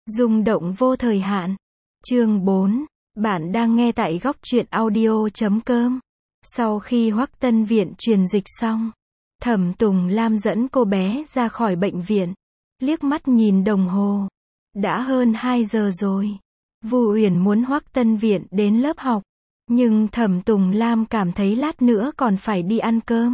Rung động vô thời hạn. Chương 4. Bạn đang nghe tại góc truyện audio.com. Sau khi Hoắc Tân Viện truyền dịch xong, Thẩm Tùng Lam dẫn cô bé ra khỏi bệnh viện. Liếc mắt nhìn đồng hồ. Đã hơn 2 giờ rồi. Vu Uyển muốn Hoắc Tân Viện đến lớp học. Nhưng Thẩm Tùng Lam cảm thấy lát nữa còn phải đi ăn cơm.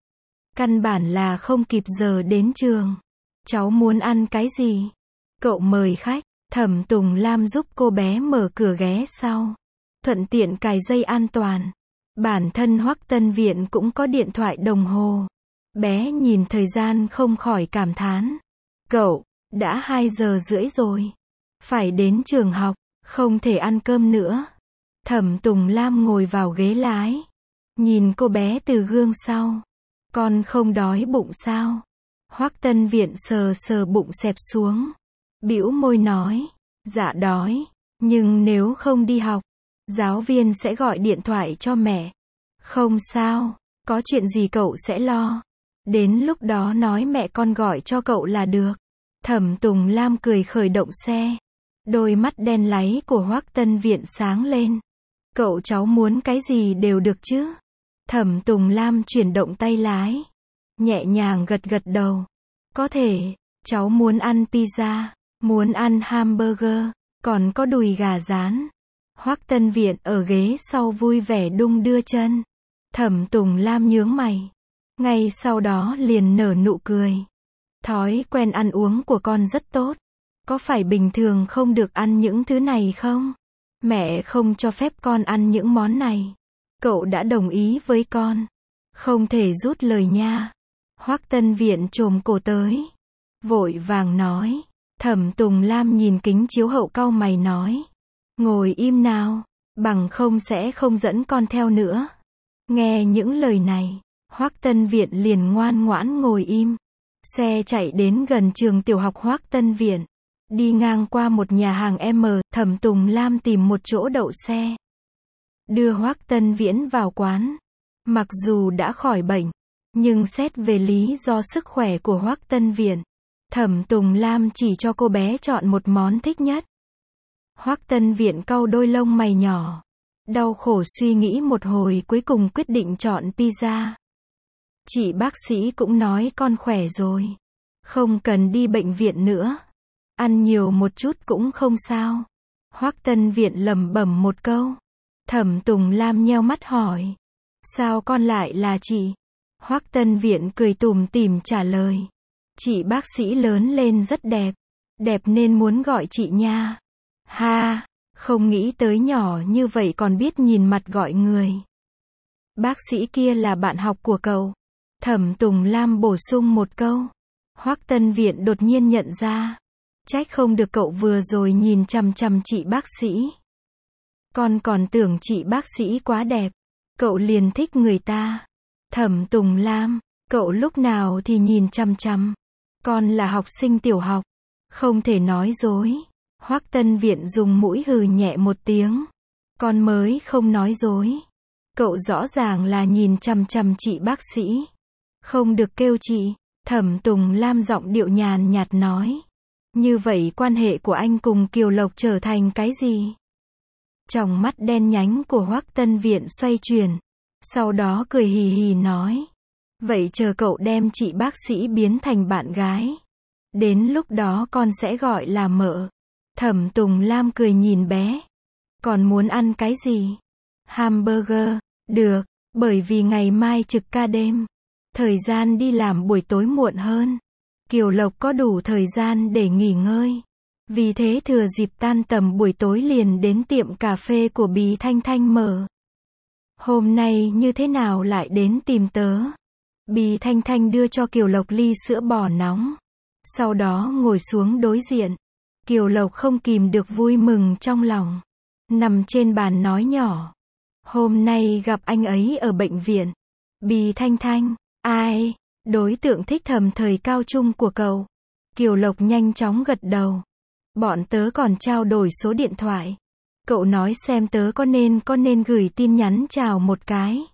Căn bản là không kịp giờ đến trường. Cháu muốn ăn cái gì? Cậu mời khách. Thẩm Tùng Lam giúp cô bé mở cửa ghé sau. Thuận tiện cài dây an toàn. Bản thân Hoắc Tân Viện cũng có điện thoại đồng hồ. Bé nhìn thời gian không khỏi cảm thán. Cậu, đã 2 giờ rưỡi rồi. Phải đến trường học, không thể ăn cơm nữa. Thẩm Tùng Lam ngồi vào ghế lái. Nhìn cô bé từ gương sau. Con không đói bụng sao? Hoắc Tân Viện sờ sờ bụng xẹp xuống. Bĩu môi nói, dạ đói, nhưng nếu không đi học, giáo viên sẽ gọi điện thoại cho mẹ. Không sao, có chuyện gì cậu sẽ lo. Đến lúc đó nói mẹ con gọi cho cậu là được. Thẩm Tùng Lam cười khởi động xe. Đôi mắt đen láy của Hoắc Tân Viện sáng lên. Cậu cháu muốn cái gì đều được chứ? Thẩm Tùng Lam chuyển động tay lái. Nhẹ nhàng gật gật đầu. Có thể, cháu muốn ăn pizza, muốn ăn hamburger, còn có đùi gà rán. Hoắc Tân Viện ở ghế sau vui vẻ đung đưa chân. Thẩm Tùng Lam nhướng mày. Ngay sau đó liền nở nụ cười. Thói quen ăn uống của con rất tốt. Có phải bình thường không được ăn những thứ này không? Mẹ không cho phép con ăn những món này. Cậu đã đồng ý với con. Không thể rút lời nha. Hoắc Tân Viện chồm cổ tới. Vội vàng nói. Thẩm Tùng Lam nhìn kính chiếu hậu cau mày nói. Ngồi im nào, bằng không sẽ không dẫn con theo nữa. Nghe những lời này, Hoắc Tân Viện liền ngoan ngoãn ngồi im. Xe chạy đến gần trường tiểu học Hoắc Tân Viện. Đi ngang qua một nhà hàng M, Thẩm Tùng Lam tìm một chỗ đậu xe. Đưa Hoắc Tân Viễn vào quán. Mặc dù đã khỏi bệnh, nhưng xét về lý do sức khỏe của Hoắc Tân Viện, Thẩm Tùng Lam chỉ cho cô bé chọn một món thích nhất. Hoắc Tân Viện cau đôi lông mày nhỏ. Đau khổ suy nghĩ một hồi cuối cùng quyết định chọn pizza. Chị bác sĩ cũng nói con khỏe rồi. Không cần đi bệnh viện nữa. Ăn nhiều một chút cũng không sao. Hoắc Tân Viện lẩm bẩm một câu. Thẩm Tùng Lam nheo mắt hỏi. Sao con lại là chị? Hoắc Tân Viện cười tủm tỉm trả lời. Chị bác sĩ lớn lên rất đẹp. Đẹp nên muốn gọi chị nha. Ha, không nghĩ tới nhỏ như vậy còn biết nhìn mặt gọi người. Bác sĩ kia là bạn học của cậu. Thẩm Tùng Lam bổ sung một câu. Hoắc Tân Viện đột nhiên nhận ra. Trách không được cậu vừa rồi nhìn chằm chằm chị bác sĩ. Con còn tưởng chị bác sĩ quá đẹp. Cậu liền thích người ta. Thẩm Tùng Lam, cậu lúc nào thì nhìn chằm chằm. Con là học sinh tiểu học. Không thể nói dối. Hoắc Tân Viện dùng mũi hừ nhẹ một tiếng. Con mới không nói dối. Cậu rõ ràng là nhìn chằm chằm chị bác sĩ. Không được kêu chị. Thẩm Tùng Lam giọng điệu nhàn nhạt nói. Như vậy quan hệ của anh cùng Kiều Lộc trở thành cái gì? Tròng mắt đen nhánh của Hoắc Tân Viện xoay chuyển. Sau đó cười hì hì nói. Vậy chờ cậu đem chị bác sĩ biến thành bạn gái. Đến lúc đó con sẽ gọi là mợ. Thẩm Tùng Lam cười nhìn bé. Còn muốn ăn cái gì? Hamburger. Được, bởi vì ngày mai trực ca đêm. Thời gian đi làm buổi tối muộn hơn. Kiều Lộc có đủ thời gian để nghỉ ngơi. Vì thế thừa dịp tan tầm buổi tối liền đến tiệm cà phê của Bì Thanh Thanh mở. Hôm nay như thế nào lại đến tìm tớ? Bì Thanh Thanh đưa cho Kiều Lộc ly sữa bò nóng. Sau đó ngồi xuống đối diện. Kiều Lộc không kìm được vui mừng trong lòng. Nằm trên bàn nói nhỏ. Hôm nay gặp anh ấy ở bệnh viện. Bì Thanh Thanh, ai? Đối tượng thích thầm thời cao trung của cậu. Kiều Lộc nhanh chóng gật đầu. Bọn tớ còn trao đổi số điện thoại. Cậu nói xem tớ có nên gửi tin nhắn chào một cái.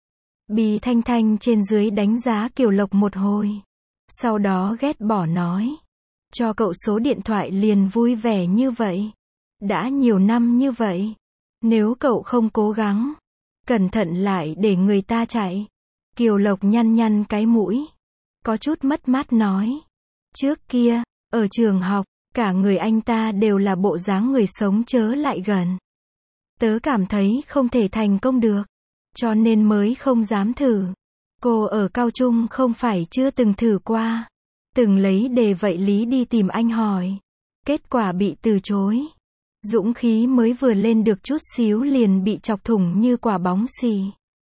Bì Thanh Thanh trên dưới đánh giá Kiều Lộc một hồi. Sau đó ghét bỏ nói. cho cậu số điện thoại liền vui vẻ như vậy. Đã nhiều năm như vậy. Nếu cậu không cố gắng, cẩn thận lại để người ta chạy. Kiều Lộc nhăn nhăn cái mũi. Có chút mất mát nói. Trước kia, ở trường học, cả người anh ta đều là bộ dáng người sống chớ lại gần. Tớ cảm thấy không thể thành công được. Cho nên mới không dám thử. Cô ở cao trung không phải chưa từng thử qua. Từng lấy đề vậy lý đi tìm anh hỏi. Kết quả bị từ chối. Dũng khí mới vừa lên được chút xíu liền bị chọc thủng như quả bóng xì.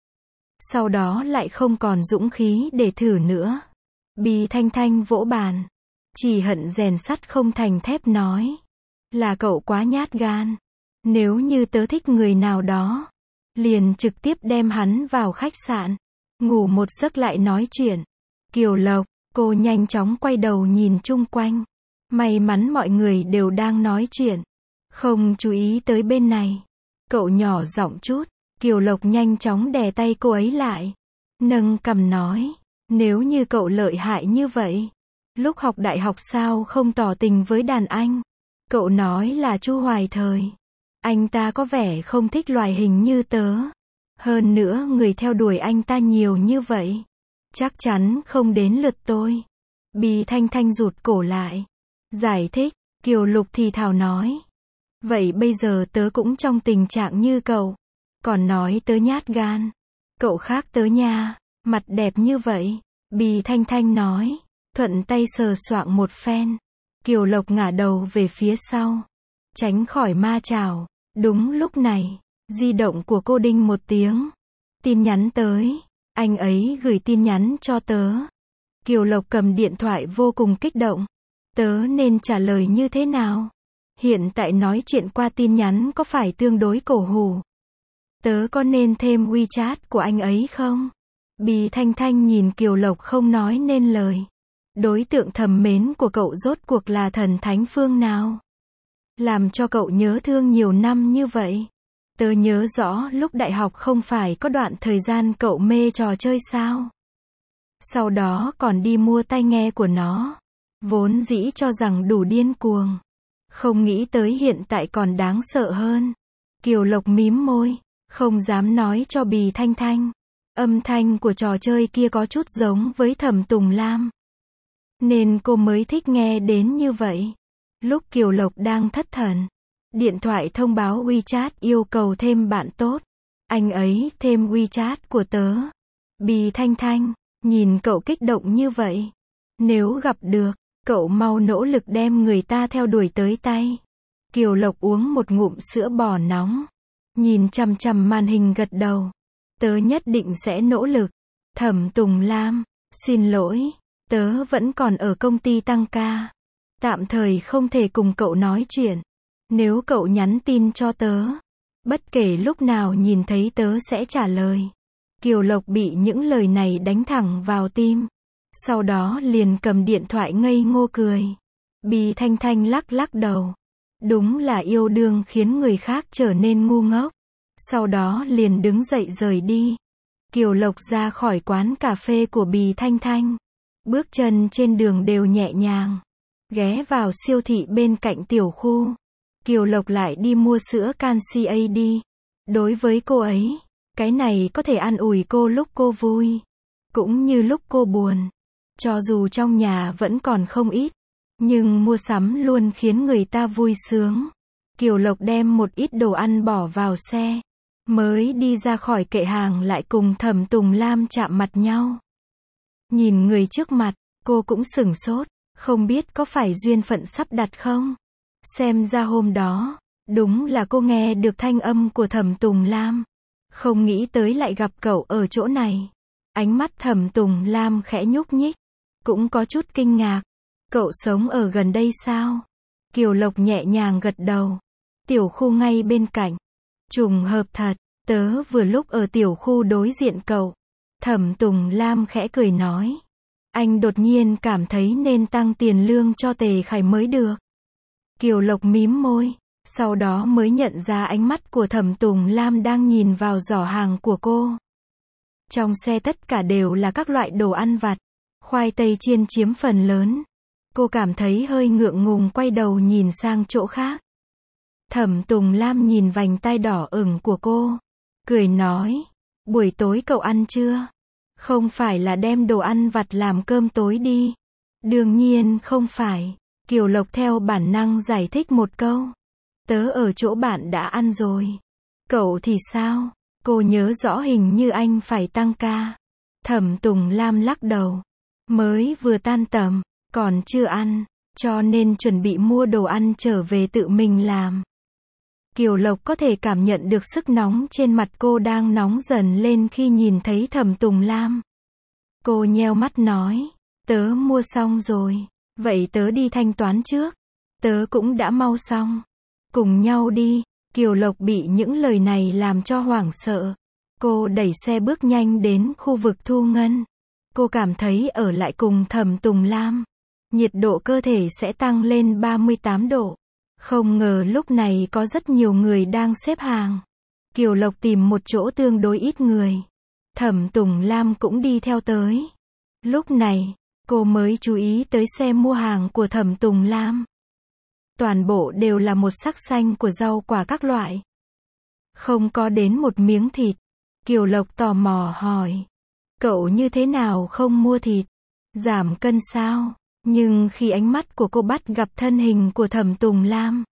Sau đó lại không còn dũng khí để thử nữa. Bì Thanh Thanh vỗ bàn. Chỉ hận rèn sắt không thành thép nói. Là cậu quá nhát gan. Nếu như tớ thích người nào đó, liền trực tiếp đem hắn vào khách sạn. Ngủ một giấc lại nói chuyện. Kiều Lộc, cô nhanh chóng quay đầu nhìn chung quanh. May mắn mọi người đều đang nói chuyện. Không chú ý tới bên này. Cậu nhỏ giọng chút. Kiều Lộc nhanh chóng đè tay cô ấy lại. Nâng cằm nói. Nếu như cậu lợi hại như vậy, lúc học đại học sao không tỏ tình với đàn anh? Cậu nói là Chu Hoài Thời. Anh ta có vẻ không thích loài hình như tớ. Hơn nữa người theo đuổi anh ta nhiều như vậy. Chắc chắn không đến lượt tôi. Bì Thanh Thanh rụt cổ lại. Giải thích, Kiều Lục thì thào nói. Vậy bây giờ tớ cũng trong tình trạng như cậu. Còn nói tớ nhát gan. Cậu khác tớ nha. Mặt đẹp như vậy. Bì Thanh Thanh nói. Thuận tay sờ soạng một phen. Kiều Lộc ngả đầu về phía sau. Tránh khỏi ma chảo. Đúng lúc này, di động của cô đinh một tiếng. Tin nhắn tới. Anh ấy gửi tin nhắn cho tớ. Kiều Lộc cầm điện thoại vô cùng kích động. Tớ nên trả lời như thế nào? Hiện tại nói chuyện qua tin nhắn có phải tương đối cổ hủ? Tớ có nên thêm WeChat của anh ấy không? Bì Thanh Thanh nhìn Kiều Lộc không nói nên lời. Đối tượng thầm mến của cậu rốt cuộc là thần thánh phương nào? Làm cho cậu nhớ thương nhiều năm như vậy. Tớ nhớ rõ lúc đại học không phải có đoạn thời gian cậu mê trò chơi sao? Sau đó còn đi mua tai nghe của nó. Vốn dĩ cho rằng đủ điên cuồng. Không nghĩ tới hiện tại còn đáng sợ hơn. Kiều Lộc mím môi. Không dám nói cho Bì Thanh Thanh. Âm thanh của trò chơi kia có chút giống với Thẩm Tùng Lam. Nên cô mới thích nghe đến như vậy. Lúc Kiều Lộc đang thất thần, điện thoại thông báo WeChat yêu cầu thêm bạn tốt. Anh ấy thêm WeChat của tớ. Bì Thanh Thanh, nhìn cậu kích động như vậy. Nếu gặp được, cậu mau nỗ lực đem người ta theo đuổi tới tay. Kiều Lộc uống một ngụm sữa bò nóng. Nhìn chằm chằm màn hình gật đầu. Tớ nhất định sẽ nỗ lực. Thẩm Tùng Lam, xin lỗi, tớ vẫn còn ở công ty tăng ca. Tạm thời không thể cùng cậu nói chuyện. Nếu cậu nhắn tin cho tớ, bất kể lúc nào nhìn thấy tớ sẽ trả lời. Kiều Lộc bị những lời này đánh thẳng vào tim. Sau đó liền cầm điện thoại ngây ngô cười. Bì Thanh Thanh lắc lắc đầu. Đúng là yêu đương khiến người khác trở nên ngu ngốc. Sau đó liền đứng dậy rời đi. Kiều Lộc ra khỏi quán cà phê của Bì Thanh Thanh. Bước chân trên đường đều nhẹ nhàng. Ghé vào siêu thị bên cạnh tiểu khu. Kiều Lộc lại đi mua sữa canxi AD. Đối với cô ấy, cái này có thể an ủi cô lúc cô vui, cũng như lúc cô buồn. Cho dù trong nhà vẫn còn không ít, nhưng mua sắm luôn khiến người ta vui sướng. Kiều Lộc đem một ít đồ ăn bỏ vào xe. Mới đi ra khỏi kệ hàng lại cùng Thẩm Tùng Lam chạm mặt nhau. Nhìn người trước mặt, cô cũng sửng sốt. Không biết có phải duyên phận sắp đặt không? Xem ra hôm đó, đúng là cô nghe được thanh âm của Thẩm Tùng Lam. Không nghĩ tới lại gặp cậu ở chỗ này. Ánh mắt Thẩm Tùng Lam khẽ nhúc nhích. Cũng có chút kinh ngạc. Cậu sống ở gần đây sao? Kiều Lộc nhẹ nhàng gật đầu. Tiểu khu ngay bên cạnh. Trùng hợp thật, tớ vừa lúc ở tiểu khu đối diện cậu. Thẩm Tùng Lam khẽ cười nói. Anh đột nhiên cảm thấy nên tăng tiền lương cho Tề Khải mới được. Kiều Lộc mím môi, sau đó mới nhận ra ánh mắt của Thẩm Tùng Lam đang nhìn vào giỏ hàng của cô. Trong xe tất cả đều là các loại đồ ăn vặt, khoai tây chiên chiếm phần lớn. Cô cảm thấy hơi ngượng ngùng quay đầu nhìn sang chỗ khác. Thẩm Tùng Lam nhìn vành tai đỏ ửng của cô, cười nói, buổi tối cậu ăn chưa? Không phải là đem đồ ăn vặt làm cơm tối đi. Đương nhiên không phải. Kiều Lộc theo bản năng giải thích một câu. Tớ ở chỗ bạn đã ăn rồi. Cậu thì sao? Cô nhớ rõ hình như anh phải tăng ca. Thẩm Tùng Lam lắc đầu. Mới vừa tan tầm, còn chưa ăn, cho nên chuẩn bị mua đồ ăn trở về tự mình làm. Kiều Lộc có thể cảm nhận được sức nóng trên mặt cô đang nóng dần lên khi nhìn thấy Thẩm Tùng Lam. Cô nheo mắt nói, tớ mua xong rồi, vậy tớ đi thanh toán trước. Tớ cũng đã mau xong. Cùng nhau đi. Kiều Lộc bị những lời này làm cho hoảng sợ. Cô đẩy xe bước nhanh đến khu vực thu ngân. Cô cảm thấy ở lại cùng Thẩm Tùng Lam, nhiệt độ cơ thể sẽ tăng lên 38 độ. Không ngờ lúc này có rất nhiều người đang xếp hàng. Kiều Lộc tìm một chỗ tương đối ít người. Thẩm Tùng Lam cũng đi theo tới. Lúc này, cô mới chú ý tới xe mua hàng của Thẩm Tùng Lam. Toàn bộ đều là một sắc xanh của rau quả các loại. Không có đến một miếng thịt. Kiều Lộc tò mò hỏi. Cậu như thế nào không mua thịt? Giảm cân sao? Nhưng khi ánh mắt của cô bắt gặp thân hình của Thẩm Tùng Lam,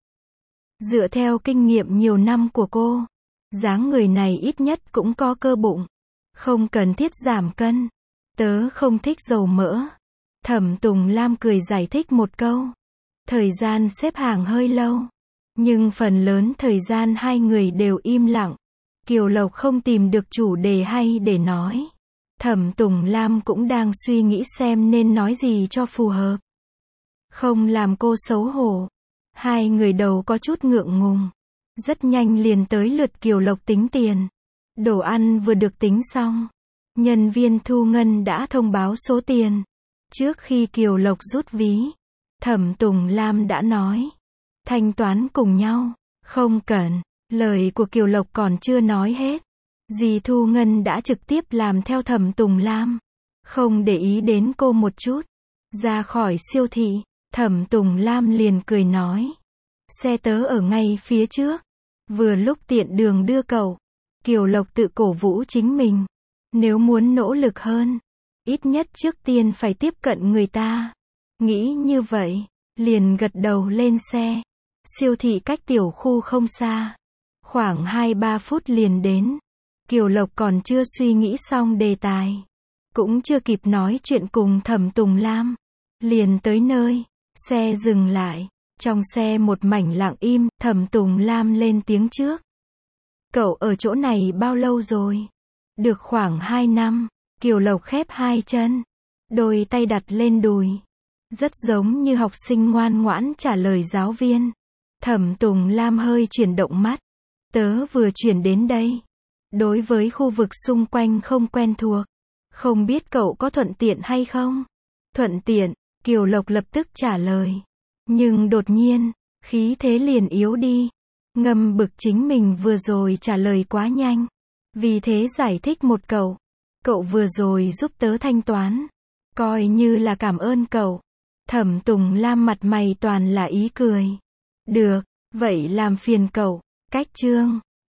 dựa theo kinh nghiệm nhiều năm của cô, dáng người này ít nhất cũng có cơ bụng. Không cần thiết giảm cân. Tớ không thích dầu mỡ. Thẩm Tùng Lam cười giải thích một câu. Thời gian xếp hàng hơi lâu, nhưng phần lớn thời gian hai người đều im lặng. Kiều Lộc không tìm được chủ đề hay để nói. Thẩm Tùng Lam cũng đang suy nghĩ xem nên nói gì cho phù hợp, không làm cô xấu hổ. Hai người đầu có chút ngượng ngùng. Rất nhanh liền tới lượt Kiều Lộc tính tiền. Đồ ăn vừa được tính xong, nhân viên thu ngân đã thông báo số tiền. Trước khi Kiều Lộc rút ví, Thẩm Tùng Lam đã nói, thanh toán cùng nhau. Không cần. Lời của Kiều Lộc còn chưa nói hết, dì thu ngân đã trực tiếp làm theo Thẩm Tùng Lam, không để ý đến cô một chút. Ra khỏi siêu thị, Thẩm Tùng Lam liền cười nói, xe tớ ở ngay phía trước, vừa lúc tiện đường đưa cậu. Kiều Lộc tự cổ vũ chính mình, nếu muốn nỗ lực hơn, ít nhất trước tiên phải tiếp cận người ta. Nghĩ như vậy, liền gật đầu lên xe. Siêu thị cách tiểu khu không xa, khoảng 2-3 phút liền đến. Kiều Lộc còn chưa suy nghĩ xong đề tài, cũng chưa kịp nói chuyện cùng Thẩm Tùng Lam, liền tới nơi. Xe dừng lại, trong xe một mảnh lặng im. Thẩm Tùng Lam lên tiếng trước. Cậu ở chỗ này bao lâu rồi? Được khoảng 2 năm. Kiều Lộc khép hai chân, đôi tay đặt lên đùi, rất giống như học sinh ngoan ngoãn trả lời giáo viên. Thẩm Tùng Lam hơi chuyển động mắt. Tớ vừa chuyển đến đây, đối với khu vực xung quanh không quen thuộc, không biết cậu có thuận tiện hay không? Thuận tiện. Kiều Lộc lập tức trả lời. Nhưng đột nhiên, khí thế liền yếu đi. Ngầm bực chính mình vừa rồi trả lời quá nhanh. Vì thế giải thích một câu. Cậu vừa rồi giúp tớ thanh toán, coi như là cảm ơn cậu. Thẩm Tùng Lam mặt mày toàn là ý cười. Được, vậy làm phiền cậu. Cách chương